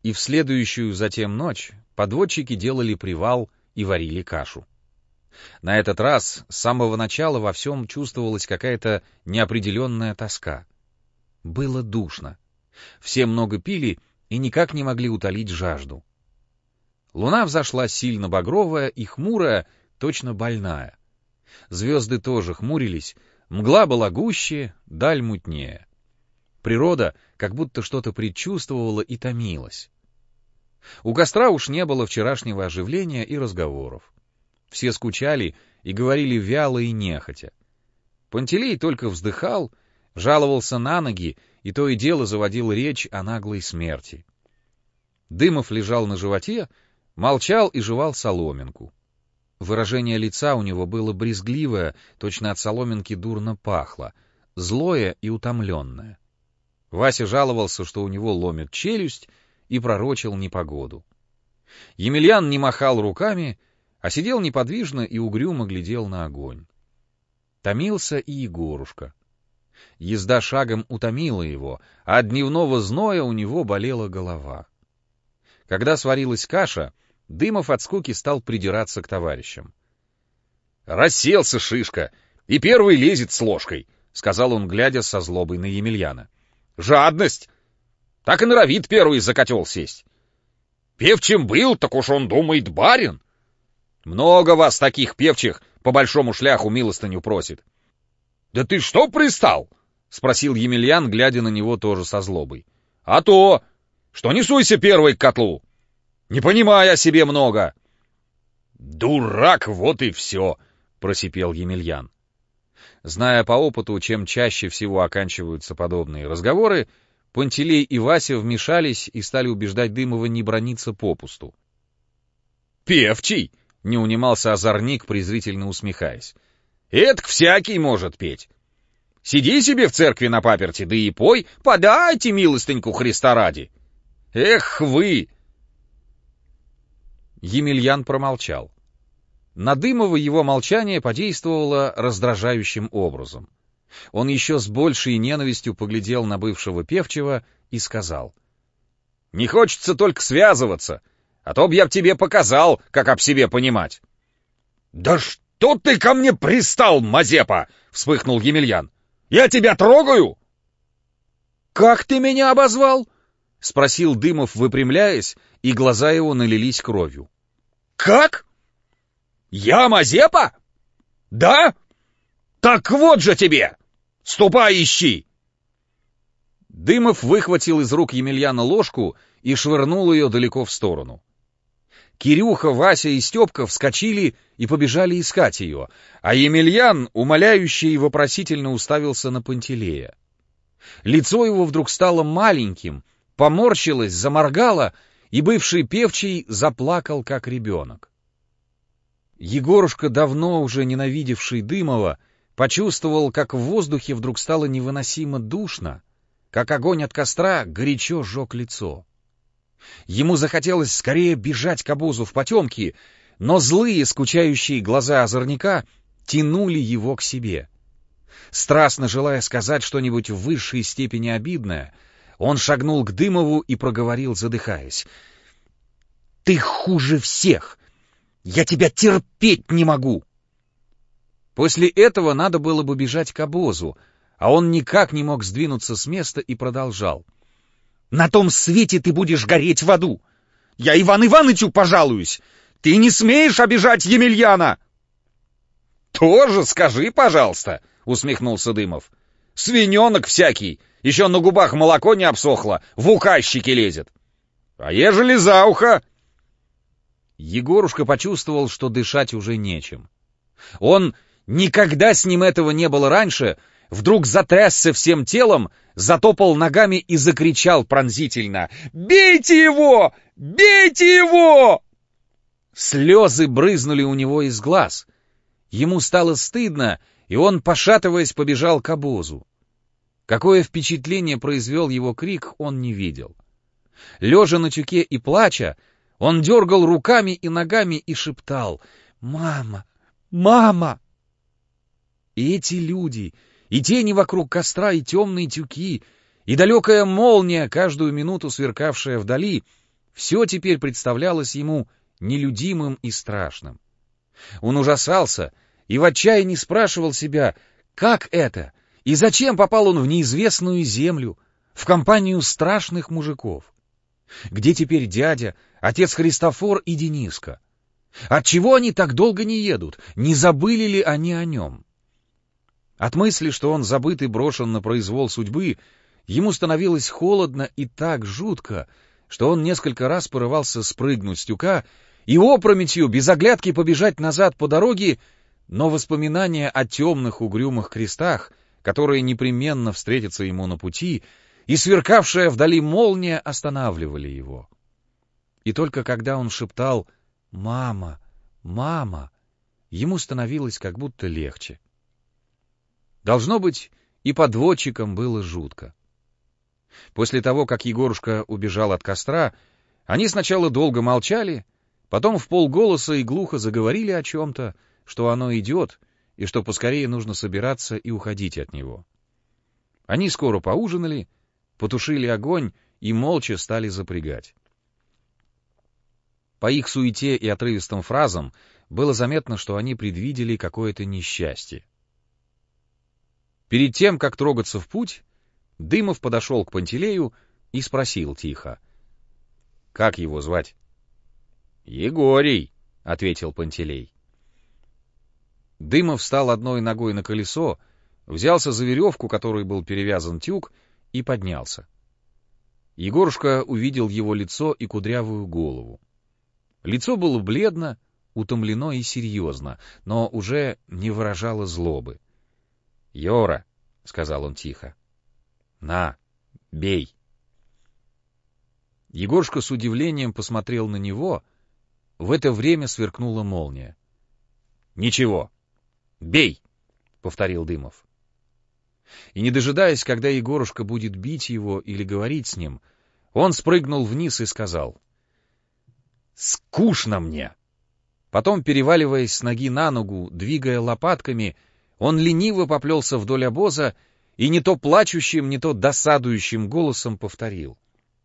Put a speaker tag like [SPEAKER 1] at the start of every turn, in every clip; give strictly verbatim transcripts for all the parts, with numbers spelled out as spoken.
[SPEAKER 1] и в следующую затем ночь подводчики делали привал и варили кашу. На этот раз с самого начала во всем чувствовалась какая-то неопределенная тоска. Было душно. Все много пили и никак не могли утолить жажду. Луна взошла сильно багровая и хмурая, точно больная. Звезды тоже хмурились, мгла была гуще, даль мутнее. Природа как будто что-то предчувствовала и томилась. У костра уж не было вчерашнего оживления и разговоров. Все скучали и говорили вяло и нехотя. Пантелей только вздыхал, жаловался на ноги и то и дело заводил речь о наглой смерти. Дымов лежал на животе, молчал и жевал соломинку. Выражение лица у него было брезгливое, точно от соломинки дурно пахло, злое и утомленное. Вася жаловался, что у него ломит челюсть, и пророчил непогоду. Емельян не махал руками, а сидел неподвижно и угрюмо глядел на огонь. Томился и Егорушка. Езда шагом утомила его, а от дневного зноя у него болела голова. Когда сварилась каша, Дымов от скуки стал придираться к товарищам. — Расселся Шишка, и первый лезет с ложкой, — сказал он, глядя со злобой на Емельяна. — Жадность! Так и норовит первый за котел сесть. Певчим был, так уж он думает барин. Много вас таких певчих по большому шляху милостыню просит. — Да ты что пристал? — спросил Емельян, глядя на него тоже со злобой. — А то, что не суйся первый к котлу. Не понимай о себе много. — Дурак, вот и все, — просипел Емельян. Зная по опыту, чем чаще всего оканчиваются подобные разговоры, Пантелей и Вася вмешались и стали убеждать Дымова не браниться попусту. «Певчий!» — не унимался озорник, презрительно усмехаясь. «Этак всякий может петь. Сиди себе в церкви на паперти, да и пой, подайте милостыньку Христа ради. Эх вы!» Емельян промолчал. На Дымова его молчание подействовало раздражающим образом. Он еще с большей ненавистью поглядел на бывшего певчего и сказал: — Не хочется только связываться, а то б я б тебе показал, как об себе понимать. — Да что ты ко мне пристал, Мазепа? — вспыхнул Емельян. — Я тебя трогаю? — Как ты меня обозвал? — спросил Дымов, выпрямляясь, и глаза его налились кровью. — Как? Я Мазепа? Да? Так вот же тебе! Ступай, ищи! Дымов выхватил из рук Емельяна ложку и швырнул ее далеко в сторону. Кирюха, Вася и Степка вскочили и побежали искать ее, а Емельян, умоляюще и вопросительно уставился на Пантелея. Лицо его вдруг стало маленьким, поморщилось, заморгало, и бывший певчий заплакал, как ребенок. Егорушка, давно уже ненавидевший Дымова, почувствовал, как в воздухе вдруг стало невыносимо душно, как огонь от костра горячо жег лицо. Ему захотелось скорее бежать к обозу в потемки, но злые, скучающие глаза озорника тянули его к себе. Страстно желая сказать что-нибудь в высшей степени обидное, он шагнул к Дымову и проговорил, задыхаясь: — Ты хуже всех! Я тебя терпеть не могу! После этого надо было бы бежать к обозу, а он никак не мог сдвинуться с места и продолжал: — На том свете ты будешь гореть в аду! Я Иван Иванычу пожалуюсь! Ты не смеешь обижать Емельяна! — Тоже скажи, пожалуйста, — усмехнулся Дымов. — Свиненок всякий, еще на губах молоко не обсохло, в указчики лезет. А ежели за ухо? Егорушка почувствовал, что дышать уже нечем. Он, никогда с ним этого не было раньше, вдруг затрясся всем телом, затопал ногами и закричал пронзительно: «Бейте его! Бейте его!» Слезы брызнули у него из глаз. Ему стало стыдно, и он, пошатываясь, побежал к обозу. Какое впечатление произвел его крик, он не видел. Лежа на тюке и плача, он дергал руками и ногами и шептал: «Мама! Мама!» И эти люди, и тени вокруг костра, и темные тюки, и далекая молния, каждую минуту сверкавшая вдали, Все теперь представлялось ему нелюдимым и страшным. Он ужасался и в отчаянии спрашивал себя, как это и зачем попал он в неизвестную землю, в компанию страшных мужиков. Где теперь дядя, отец Христофор и Дениска? Отчего они так долго не едут? Не забыли ли они о нем? От мысли, что он забыт и брошен на произвол судьбы, ему становилось холодно и так жутко, что он несколько раз порывался спрыгнуть с тюка и опрометью, без оглядки побежать назад по дороге, но воспоминания о темных угрюмых крестах, которые непременно встретятся ему на пути, и сверкавшая вдали молния останавливали его. И только когда он шептал «Мама! Мама!», ему становилось как будто легче. Должно быть, и подводчикам было жутко. После того, как Егорушка убежал от костра, они сначала долго молчали, потом вполголоса и глухо заговорили о чем-то, что оно идет, и что поскорее нужно собираться и уходить от него. Они скоро поужинали, потушили огонь и молча стали запрягать. По их суете и отрывистым фразам было заметно, что они предвидели какое-то несчастье. Перед тем, как трогаться в путь, Дымов подошел к Пантелею и спросил тихо: — Как его звать? — Егорий, — ответил Пантелей. Дымов встал одной ногой на колесо, взялся за веревку, которой был перевязан тюк, и поднялся. Егорушка увидел его лицо и кудрявую голову. Лицо было бледно, утомлено и серьезно, но уже не выражало злобы. — Йора, — сказал он тихо, — на, бей. Егорушка с удивлением посмотрел на него. В это время сверкнула молния. — Ничего, бей, — повторил Дымов. И, не дожидаясь, когда Егорушка будет бить его или говорить с ним, он спрыгнул вниз и сказал: — Скучно мне! Потом, переваливаясь с ноги на ногу, двигая лопатками, он лениво поплелся вдоль обоза и не то плачущим, не то досадующим голосом повторил: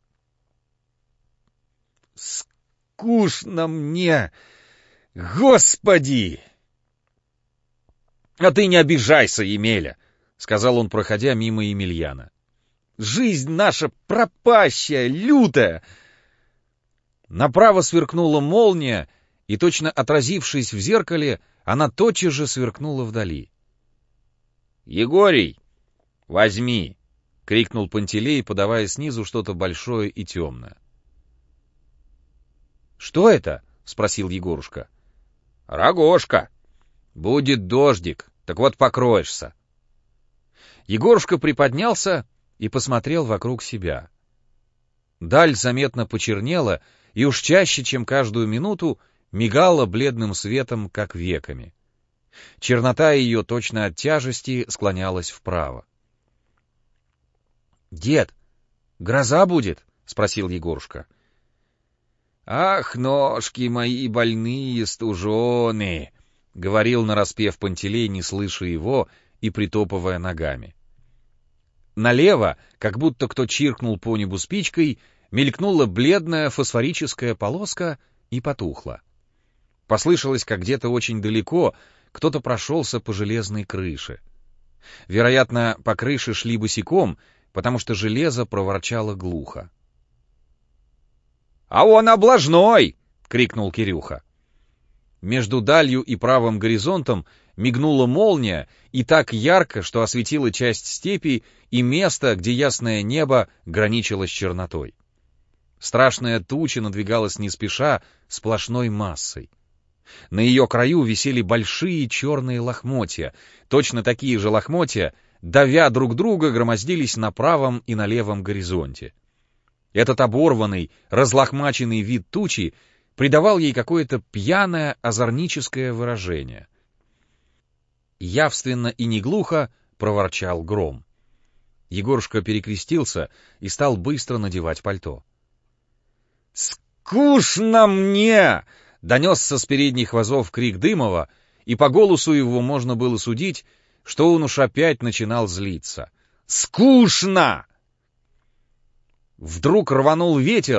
[SPEAKER 1] — Скучно мне! Господи! — А ты не обижайся, Емеля! — сказал он, проходя мимо Емельяна. — Жизнь наша пропащая, лютая! Направо сверкнула молния, и, точно отразившись в зеркале, она тотчас же сверкнула вдали. — Егорий, возьми! — крикнул Пантелей, подавая снизу что-то большое и темное. — Что это? — спросил Егорушка. — Рогожка. Будет дождик, так вот покроешься. Егорушка приподнялся и посмотрел вокруг себя. Даль заметно почернела и уж чаще, чем каждую минуту, мигала бледным светом, как веками. Чернота ее, точно от тяжести, склонялась вправо. — Дед, гроза будет? — спросил Егорушка. — Ах, ножки мои больные, стуженые! — говорил нараспев Пантелей, не слыша его и притопывая ногами. Налево, как будто кто чиркнул по небу спичкой, мелькнула бледная фосфорическая полоска и потухла. Послышалось, как где-то очень далеко кто-то прошелся по железной крыше. Вероятно, по крыше шли босиком, потому что железо проворчало глухо. — А он облажной! — крикнул Кирюха. Между далью и правым горизонтом мигнула молния, и так ярко, что осветила часть степи и место, где ясное небо граничило с чернотой. Страшная туча надвигалась не спеша, сплошной массой. На ее краю висели большие черные лохмотья, точно такие же лохмотья, давя друг друга, громоздились на правом и на левом горизонте. Этот оборванный, разлохмаченный вид тучи придавал ей какое-то пьяное, озорническое выражение. Явственно и неглухо проворчал гром. Егорушка перекрестился и стал быстро надевать пальто. — Скучно мне! — донесся с передних вазов крик Дымова, и по голосу его можно было судить, что он уж опять начинал злиться. — Скучно! Вдруг рванул ветер,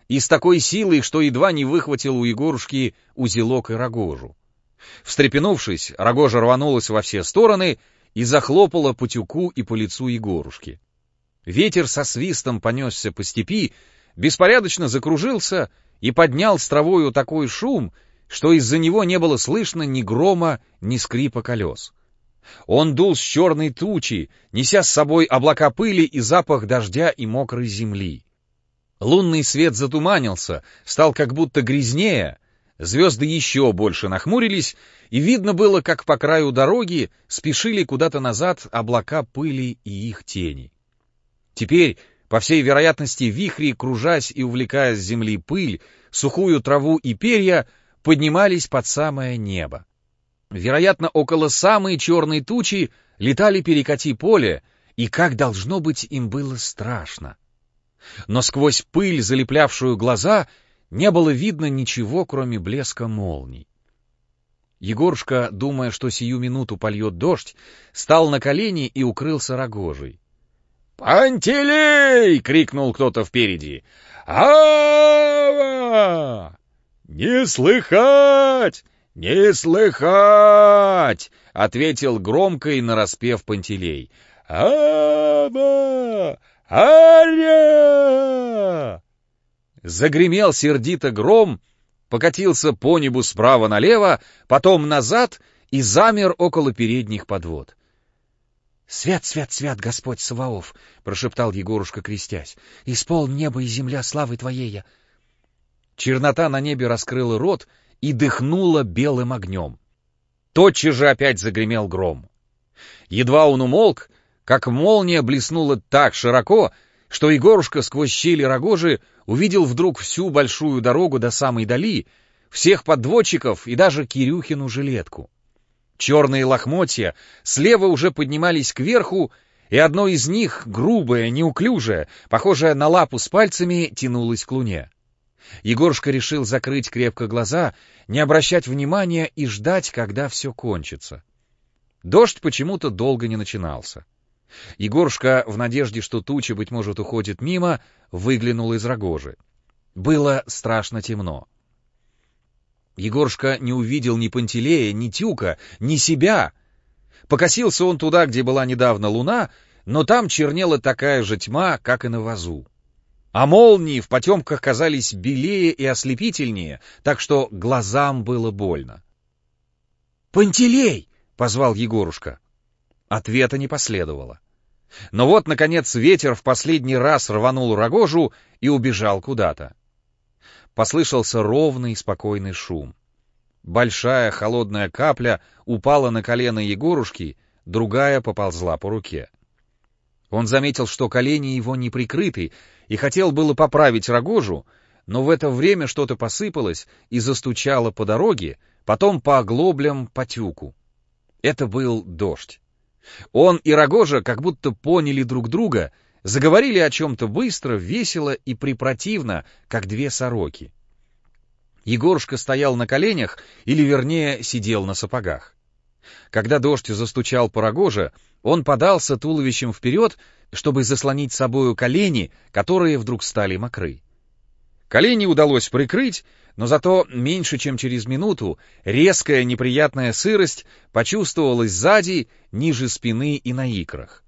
[SPEAKER 1] и с такой силой, что едва не выхватил у Егорушки узелок и рогожу. Встрепенувшись, рогожа рванулась во все стороны и захлопала по тюку и по лицу Егорушки. Ветер со свистом понесся по степи, беспорядочно закружился и поднял с травою такой шум, что из-за него не было слышно ни грома, ни скрипа колес. Он дул с черной тучи, неся с собой облака пыли и запах дождя и мокрой земли. Лунный свет затуманился, стал как будто грязнее, звезды еще больше нахмурились, и видно было, как по краю дороги спешили куда-то назад облака пыли и их тени. Теперь, по всей вероятности, вихри, кружась и увлекая с земли пыль, сухую траву и перья, поднимались под самое небо. Вероятно, около самой черной тучи летали перекати поле, и как должно быть им было страшно. Но сквозь пыль, залеплявшую глаза, не было видно ничего, кроме блеска молний. Егорушка, думая, что сию минуту польет дождь, стал на колени и укрылся рогожей. «Пантелей!» — крикнул кто-то впереди. «Ава! Не слыхать! Не слыхать!» — ответил громко и нараспев Пантелей. «Ава! Аря!» Загремел сердито гром, покатился по небу справа налево, потом назад и замер около передних подвод. «Свят, свят, свят, Господь Саваоф!» — прошептал Егорушка, крестясь. «Исполн небо и земля славы Твоей!» Чернота на небе раскрыла рот и дыхнула белым огнем. Тотчас же опять загремел гром. Едва он умолк, как молния блеснула так широко, что Егорушка сквозь щели рогожи увидел вдруг всю большую дорогу до самой дали, всех подводчиков и даже Кирюхину жилетку. Черные лохмотья слева уже поднимались кверху, и одно из них, грубое, неуклюжее, похожее на лапу с пальцами, тянулось к луне. Егорушка решил закрыть крепко глаза, не обращать внимания и ждать, когда все кончится. Дождь почему-то долго не начинался. Егорушка, в надежде, что туча, быть может, уходит мимо, выглянул из рогожи. Было страшно темно. Егорушка не увидел ни Пантелея, ни Тюка, ни себя. Покосился он туда, где была недавно луна, но там чернела такая же тьма, как и на вазу. А молнии в потемках казались белее и ослепительнее, так что глазам было больно. «Пантелей!» — позвал Егорушка. Ответа не последовало. Но вот, наконец, ветер в последний раз рванул рогожу и убежал куда-то. Послышался ровный спокойный шум. Большая холодная капля упала на колено Егорушки, другая поползла по руке. Он заметил, что колени его не прикрыты, и хотел было поправить рогожу, но в это время что-то посыпалось и застучало по дороге, потом по оглоблям, по тюку. Это был дождь. Он и рогожа как будто поняли друг друга, заговорили о чем-то быстро, весело и препротивно, как две сороки. Егорушка стоял на коленях, или, вернее, сидел на сапогах. Когда дождь застучал по рогоже, он подался туловищем вперед, чтобы заслонить собою колени, которые вдруг стали мокры. Колени удалось прикрыть, но зато меньше чем через минуту резкая неприятная сырость почувствовалась сзади, ниже спины и на икрах.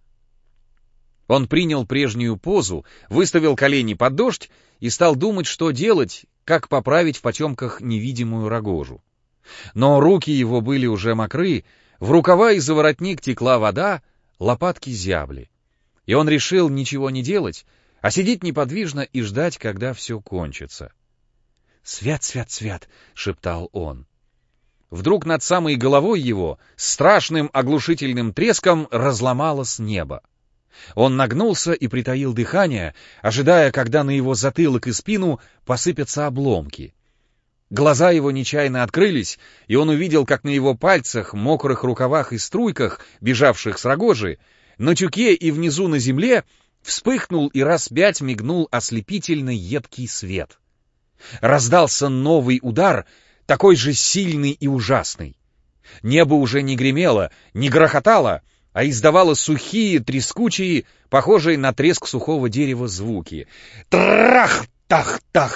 [SPEAKER 1] Он принял прежнюю позу, выставил колени под дождь и стал думать, что делать, как поправить в потемках невидимую рогожу. Но руки его были уже мокры, в рукава и за воротник текла вода, лопатки зябли. И он решил ничего не делать, а сидеть неподвижно и ждать, когда все кончится. «Свят, свят, свят!» — шептал он. Вдруг над самой головой его с страшным оглушительным треском разломалось небо. Он нагнулся и притаил дыхание, ожидая, когда на его затылок и спину посыпятся обломки. Глаза его нечаянно открылись, и он увидел, как на его пальцах, мокрых рукавах и струйках, бежавших с рогожи, на тюке и внизу на земле, вспыхнул и раз пять мигнул ослепительно едкий свет. Раздался новый удар, такой же сильный и ужасный. Небо уже не гремело, не грохотало, а издавало сухие, трескучие, похожие на треск сухого дерева звуки. Трах-тах-тах-тах!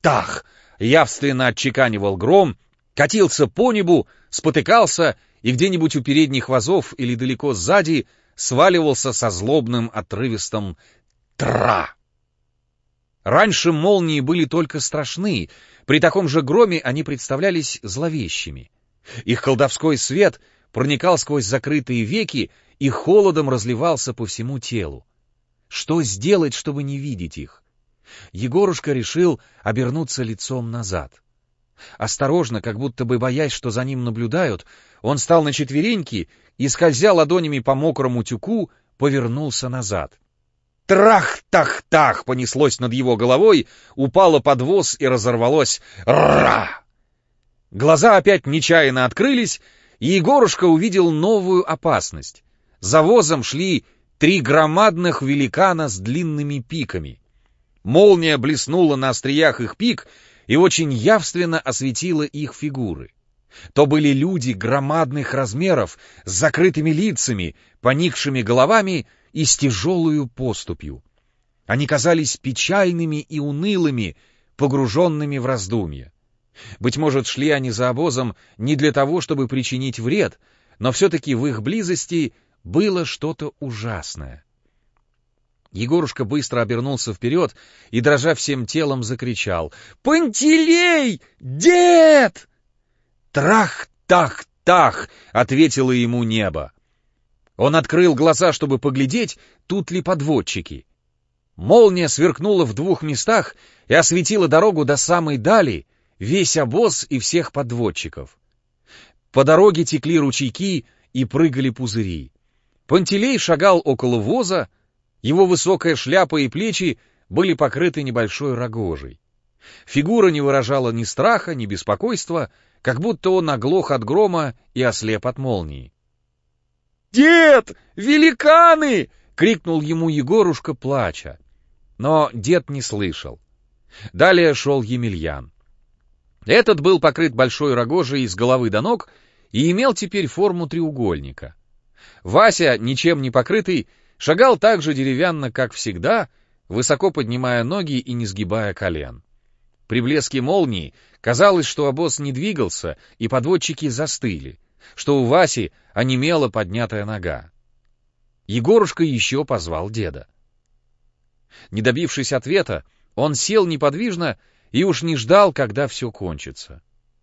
[SPEAKER 1] Трах-тах! Явственно отчеканивал гром, катился по небу, спотыкался и где-нибудь у передних вазов или далеко сзади сваливался со злобным отрывистым «тра». Раньше молнии были только страшны, при таком же громе они представлялись зловещими. Их колдовской свет проникал сквозь закрытые веки и холодом разливался по всему телу. Что сделать, чтобы не видеть их? Егорушка решил обернуться лицом назад. Осторожно, как будто бы боясь, что за ним наблюдают, он встал на четвереньки и, скользя ладонями по мокрому тюку, повернулся назад. Трах-тах-тах понеслось над его головой, упало под воз и разорвалось «Ра!». Глаза опять нечаянно открылись, и Егорушка увидел новую опасность. За возом шли три громадных великана с длинными пиками. Молния блеснула на остриях их пик и очень явственно осветила их фигуры. То были люди громадных размеров, с закрытыми лицами, поникшими головами и с тяжелою поступью. Они казались печальными и унылыми, погруженными в раздумья. Быть может, шли они за обозом не для того, чтобы причинить вред, но все-таки в их близости было что-то ужасное. Егорушка быстро обернулся вперед и, дрожа всем телом, закричал: «Пантелей! Дед!» «Трах-тах-тах!» — ответило ему небо. Он открыл глаза, чтобы поглядеть, тут ли подводчики. Молния сверкнула в двух местах и осветила дорогу до самой дали, весь обоз и всех подводчиков. По дороге текли ручейки и прыгали пузыри. Пантелей шагал около воза, его высокая шляпа и плечи были покрыты небольшой рогожей. Фигура не выражала ни страха, ни беспокойства, как будто он оглох от грома и ослеп от молнии. «Дед! Великаны!» — крикнул ему Егорушка, плача. Но дед не слышал. Далее шел Емельян. Этот был покрыт большой рогожей с головы до ног и имел теперь форму треугольника. Вася, ничем не покрытый, шагал так же деревянно, как всегда, высоко поднимая ноги и не сгибая колен. При блеске молнии казалось, что обоз не двигался, и подводчики застыли, что у Васи онемела поднятая нога. Егорушка еще позвал деда. Не добившись ответа, он сел неподвижно и уж не ждал, когда все кончится.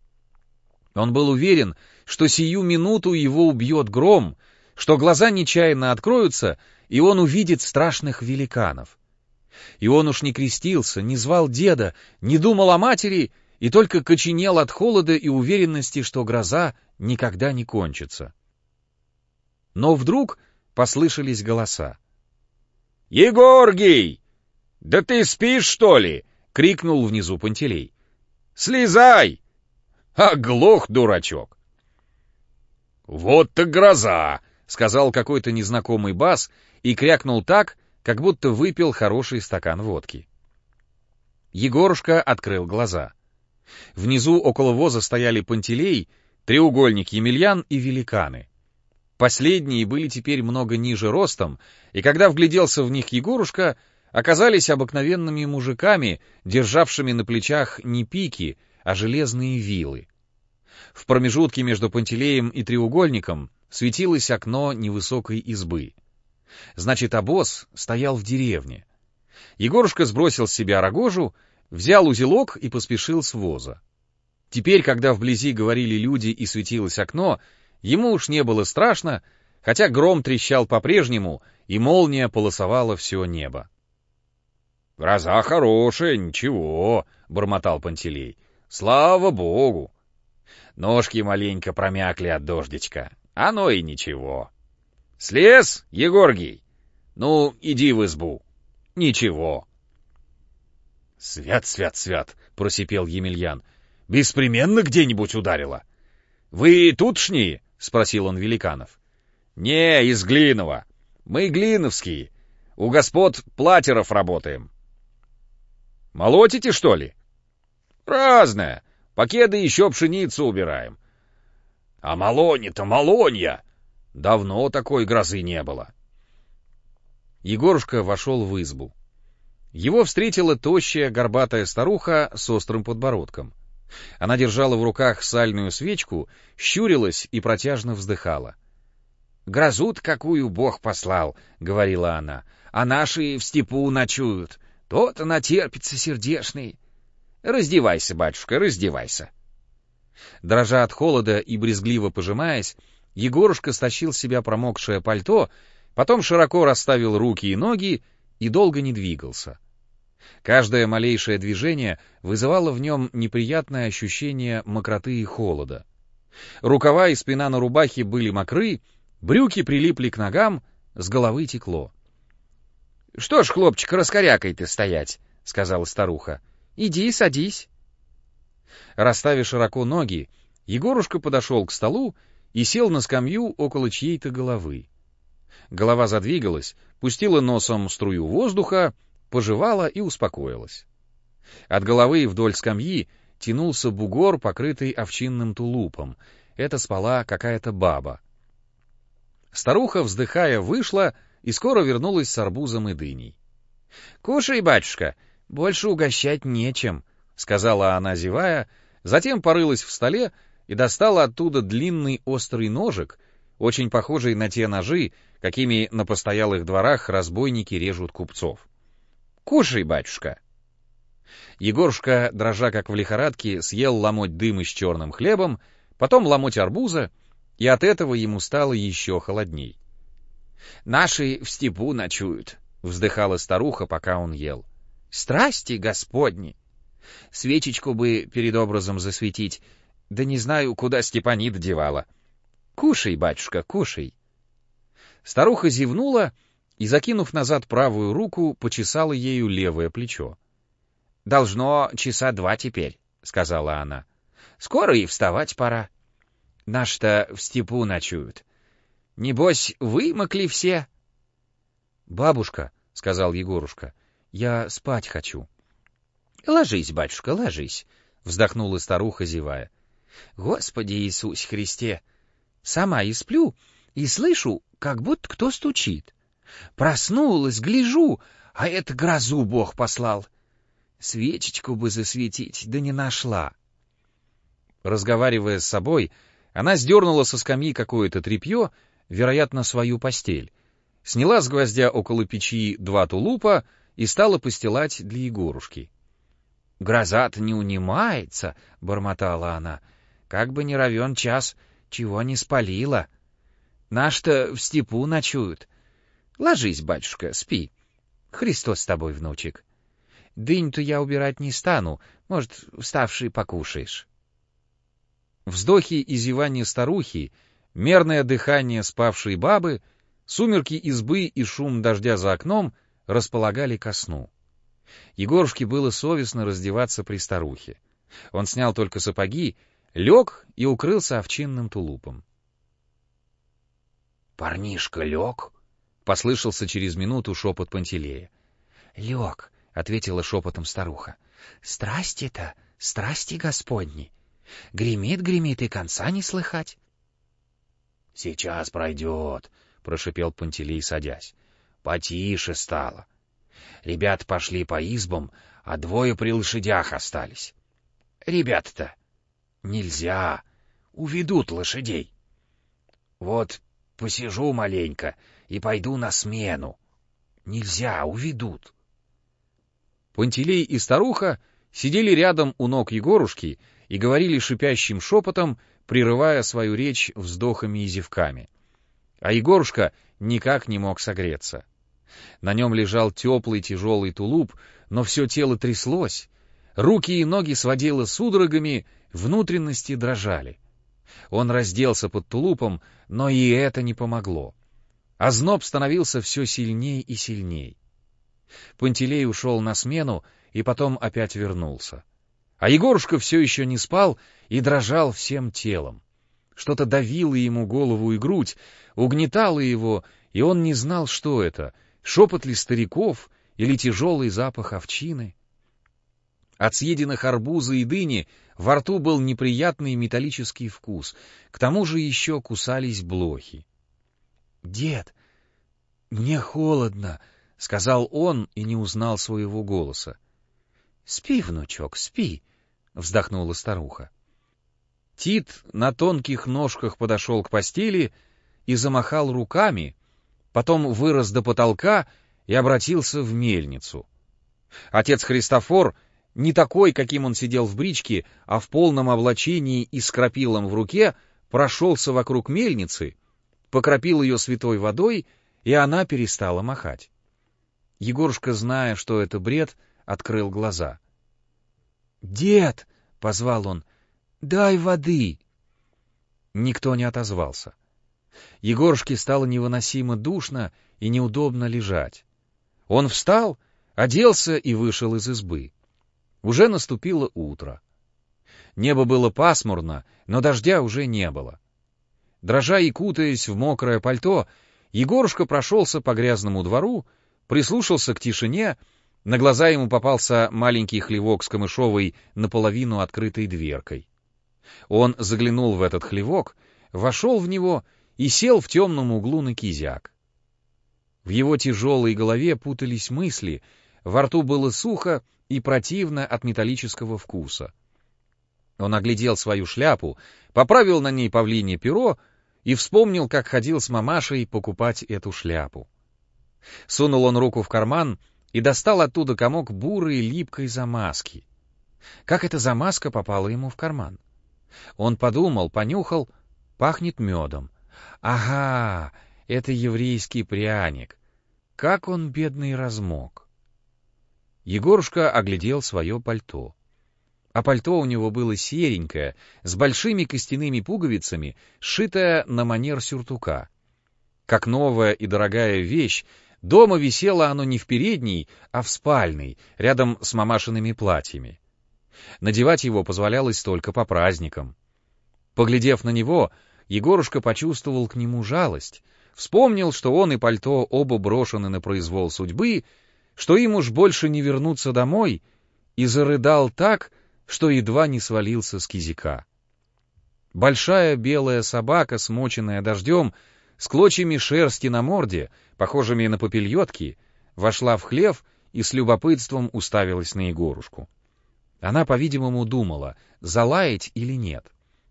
[SPEAKER 1] Он был уверен, что сию минуту его убьет гром, что глаза нечаянно откроются, и он увидит страшных великанов. И он уж не крестился, не звал деда, не думал о матери и только коченел от холода и уверенности, что гроза никогда не кончится. Но вдруг послышались голоса. «Егоргий! Да ты спишь, что ли?» — крикнул внизу Пантелей. «Слезай! Оглох, дурачок!» «Вот так гроза!» — сказал какой-то незнакомый бас и крякнул так, как будто выпил хороший стакан водки. Егорушка открыл глаза. Внизу около воза стояли Пантелей, треугольник Емельян и великаны. Последние были теперь много ниже ростом, и когда вгляделся в них Егорушка, оказались обыкновенными мужиками, державшими на плечах не пики, а железные вилы. В промежутке между Пантелеем и треугольником светилось окно невысокой избы. Значит, обоз стоял в деревне. Егорушка сбросил с себя рогожу, взял узелок и поспешил с воза. Теперь, когда вблизи говорили люди и светилось окно, ему уж не было страшно, хотя гром трещал по-прежнему, и молния полосовала все небо. «Гроза хорошая, ничего», — бормотал Пантелей. «Слава богу! Ножки маленько промякли от дождичка, оно и ничего. Слез, Егоргий? Ну, иди в избу. Ничего». «Свят, свят, свят», — просипел Емельян. «Беспременно где-нибудь ударило». «Вы тутшние?» — спросил он великанов. «Не, из Глинова. Мы глиновские. У господ Платеров работаем». «Молотите, что ли?» «Разное. Покеды еще пшеницу убираем». «А Малонья-то Малонья! Давно такой грозы не было». Егорушка вошел в избу. Его встретила тощая горбатая старуха с острым подбородком. Она держала в руках сальную свечку, щурилась и протяжно вздыхала. «Грозу-то какую Бог послал», — говорила она, — «а наши в степу ночуют. Тот натерпится сердешный. Раздевайся, батюшка, раздевайся». Дрожа от холода и брезгливо пожимаясь, Егорушка стащил с себя промокшее пальто, потом широко расставил руки и ноги и долго не двигался. Каждое малейшее движение вызывало в нем неприятное ощущение мокроты и холода. Рукава и спина на рубахе были мокры, брюки прилипли к ногам, с головы текло. — Что ж, хлопчик, раскорякой ты стоять, — сказала старуха. — Иди, садись. Расставив широко ноги, Егорушка подошел к столу и сел на скамью около чьей-то головы. Голова задвигалась, пустила носом струю воздуха, пожевала и успокоилась. От головы вдоль скамьи тянулся бугор, покрытый овчинным тулупом. Это спала какая-то баба. Старуха, вздыхая, вышла и скоро вернулась с арбузом и дыней. — Кушай, батюшка, больше угощать нечем, — сказала она, зевая, затем порылась в столе и достала оттуда длинный острый ножик, очень похожий на те ножи, какими на постоялых дворах разбойники режут купцов. — Кушай, батюшка. Егорушка, дрожа как в лихорадке, съел ломоть дыма с черным хлебом, потом ломоть арбуза, и от этого ему стало еще холодней. — Наши в степу ночуют, — вздыхала старуха, пока он ел. — Страсти Господни! Свечечку бы перед образом засветить, да не знаю, куда Степанида девала. Кушай, батюшка, кушай. Старуха зевнула и, закинув назад правую руку, почесала ею левое плечо. — Должно часа два теперь, — сказала она. — Скоро и вставать пора. Наши-то в степу ночуют. Небось, вымокли все? — Бабушка, — сказал Егорушка, — я спать хочу. — Ложись, батюшка, ложись, — вздохнула старуха, зевая. — Господи Иисусе Христе! Сама и сплю, и слышу, как будто кто стучит. Проснулась, гляжу, а это грозу Бог послал. Свечечку бы засветить, да не нашла. Разговаривая с собой, она сдернула со скамьи какое-то тряпье, вероятно, свою постель, сняла с гвоздя около печи два тулупа и стала постилать для Егорушки. — Гроза-то не унимается, — бормотала она, — как бы не равен час, чего не спалила. Наш-то в степу ночуют. Ложись, батюшка, спи. Христос с тобой, внучек. Дынь-то я убирать не стану, может, вставший покушаешь. Вздохи и зевания старухи, мерное дыхание спавшей бабы, сумерки избы и шум дождя за окном располагали ко сну. Егорушке было совестно раздеваться при старухе. Он снял только сапоги, лег и укрылся овчинным тулупом. — Парнишка лег? — послышался через минуту шепот Пантелея. — Лег, — ответила шепотом старуха. — Страсти-то, страсти Господни! Гремит, гремит, и конца не слыхать. — Сейчас пройдет, — прошипел Пантелей, садясь. — Потише стало. Ребята пошли по избам, а двое при лошадях остались. Ребята-то нельзя, уведут лошадей. Вот посижу маленько и пойду на смену. Нельзя, уведут. Пантелей и старуха сидели рядом у ног Егорушки и говорили шипящим шепотом, прерывая свою речь вздохами и зевками. А Егорушка никак не мог согреться. На нем лежал теплый тяжелый тулуп, но все тело тряслось, руки и ноги сводило судорогами, внутренности дрожали. Он разделся под тулупом, но и это не помогло. Озноб становился все сильней и сильней. Пантелей ушел на смену и потом опять вернулся. А Егорушка все еще не спал и дрожал всем телом. Что-то давило ему голову и грудь, угнетало его, и он не знал, что это — шепот ли стариков или тяжелый запах овчины. От съеденных арбуза и дыни во рту был неприятный металлический вкус, к тому же еще кусались блохи. — Дед, мне холодно, — сказал он и не узнал своего голоса. — Спи, внучок, спи, — вздохнула старуха. Тит на тонких ножках подошел к постели и замахал руками, потом вырос до потолка и обратился в мельницу. Отец Христофор, не такой, каким он сидел в бричке, а в полном облачении и с крапилом в руке, прошелся вокруг мельницы, покропил ее святой водой, и она перестала махать. Егорушка, зная, что это бред, открыл глаза. — Дед! — позвал он. — Дай воды! Никто не отозвался. Егорушке стало невыносимо душно и неудобно лежать. Он встал, оделся и вышел из избы. Уже наступило утро. Небо было пасмурно, но дождя уже не было. Дрожа и кутаясь в мокрое пальто, Егорушка прошелся по грязному двору, прислушался к тишине, на глаза ему попался маленький хлевок с камышовой наполовину открытой дверкой. Он заглянул в этот хлевок, вошел в него и сел в темном углу на кизяк. В его тяжелой голове путались мысли, во рту было сухо и противно от металлического вкуса. Он оглядел свою шляпу, поправил на ней павлинье перо и вспомнил, как ходил с мамашей покупать эту шляпу. Сунул он руку в карман и достал оттуда комок бурой липкой замазки. Как эта замазка попала ему в карман? Он подумал, понюхал, пахнет медом. Ага, это еврейский пряник. Как он, бедный, размок. Егорушка оглядел свое пальто. А пальто у него было серенькое, с большими костяными пуговицами, сшитое на манер сюртука. Как новая и дорогая вещь, дома висело оно не в передней, а в спальной, рядом с мамашиными платьями. Надевать его позволялось только по праздникам. Поглядев на него, Егорушка почувствовал к нему жалость, вспомнил, что он и пальто оба брошены на произвол судьбы, что им уж больше не вернуться домой, и зарыдал так, что едва не свалился с кизяка. Большая белая собака, смоченная дождем, с клочьями шерсти на морде, похожими на попельотки, вошла в хлев и с любопытством уставилась на Егорушку. Она, по-видимому, думала, залаять или нет.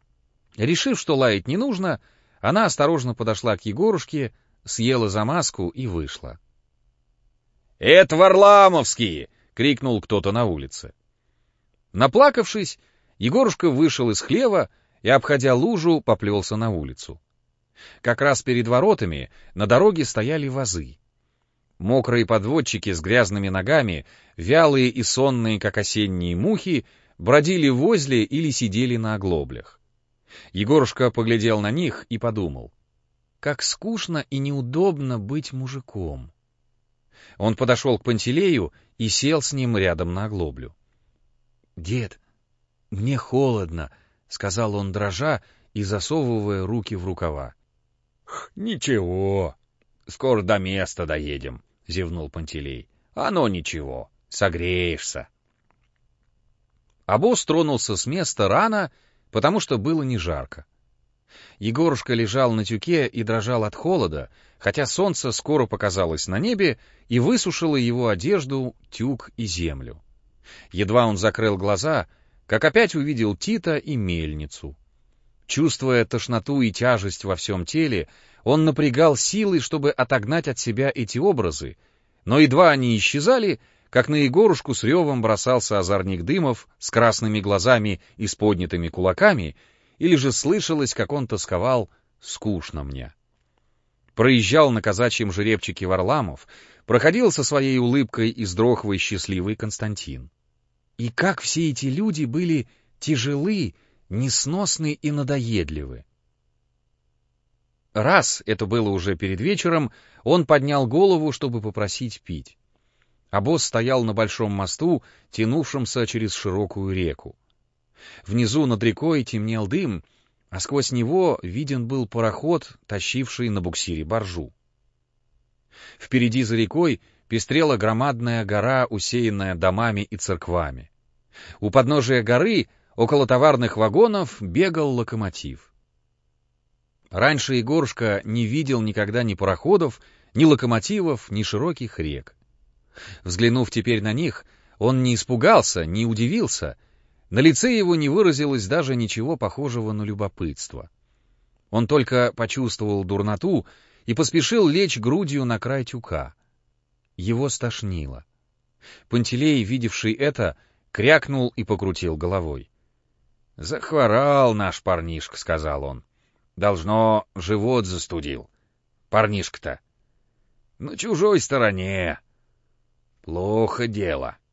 [SPEAKER 1] Решив, что лаять не нужно, она осторожно подошла к Егорушке, съела замазку и вышла. — Это Варламовские! — крикнул кто-то на улице. Наплакавшись, Егорушка вышел из хлева и, обходя лужу, поплелся на улицу. Как раз перед воротами на дороге стояли вазы. Мокрые подводчики с грязными ногами, вялые и сонные, как осенние мухи, бродили возле или сидели на оглоблях. Егорушка поглядел на них и подумал, как скучно и неудобно быть мужиком. Он подошел к Пантелею и сел с ним рядом на оглоблю. — Дед, мне холодно, — сказал он дрожа и засовывая руки в рукава. — Ничего, скоро до места доедем, — зевнул Пантелей. — Оно ничего, согреешься. Обоз тронулся с места рано, потому что было не жарко. Егорушка лежал на тюке и дрожал от холода, хотя солнце скоро показалось на небе и высушило его одежду, тюк и землю. Едва он закрыл глаза, как опять увидел Тита и мельницу. Чувствуя тошноту и тяжесть во всем теле, он напрягал силы, чтобы отогнать от себя эти образы, но едва они исчезали, как на Егорушку с ревом бросался озорник Дымов с красными глазами и с поднятыми кулаками, или же слышалось, как он тосковал «скучно мне». Проезжал на казачьем жеребчике Варламов, проходил со своей улыбкой из Дрохвой счастливый Константин. И как все эти люди были тяжелы, несносны и надоедливы. Раз, это было уже перед вечером, он поднял голову, чтобы попросить пить. Обоз стоял на большом мосту, тянувшемся через широкую реку. Внизу над рекой темнел дым, а сквозь него виден был пароход, тащивший на буксире баржу. Впереди за рекой пестрела громадная гора, усеянная домами и церквами. У подножия горы, около товарных вагонов, бегал локомотив. Раньше Егорушка не видел никогда ни пароходов, ни локомотивов, ни широких рек. Взглянув теперь на них, он не испугался, не удивился. На лице его не выразилось даже ничего похожего на любопытство. Он только почувствовал дурноту и поспешил лечь грудью на край тюка. Его стошнило. Пантелей, видевший это, крякнул и покрутил головой. — Захворал наш парнишка, — сказал он. — Должно, живот застудил. Парнишка-то. На чужой стороне. Плохо дело.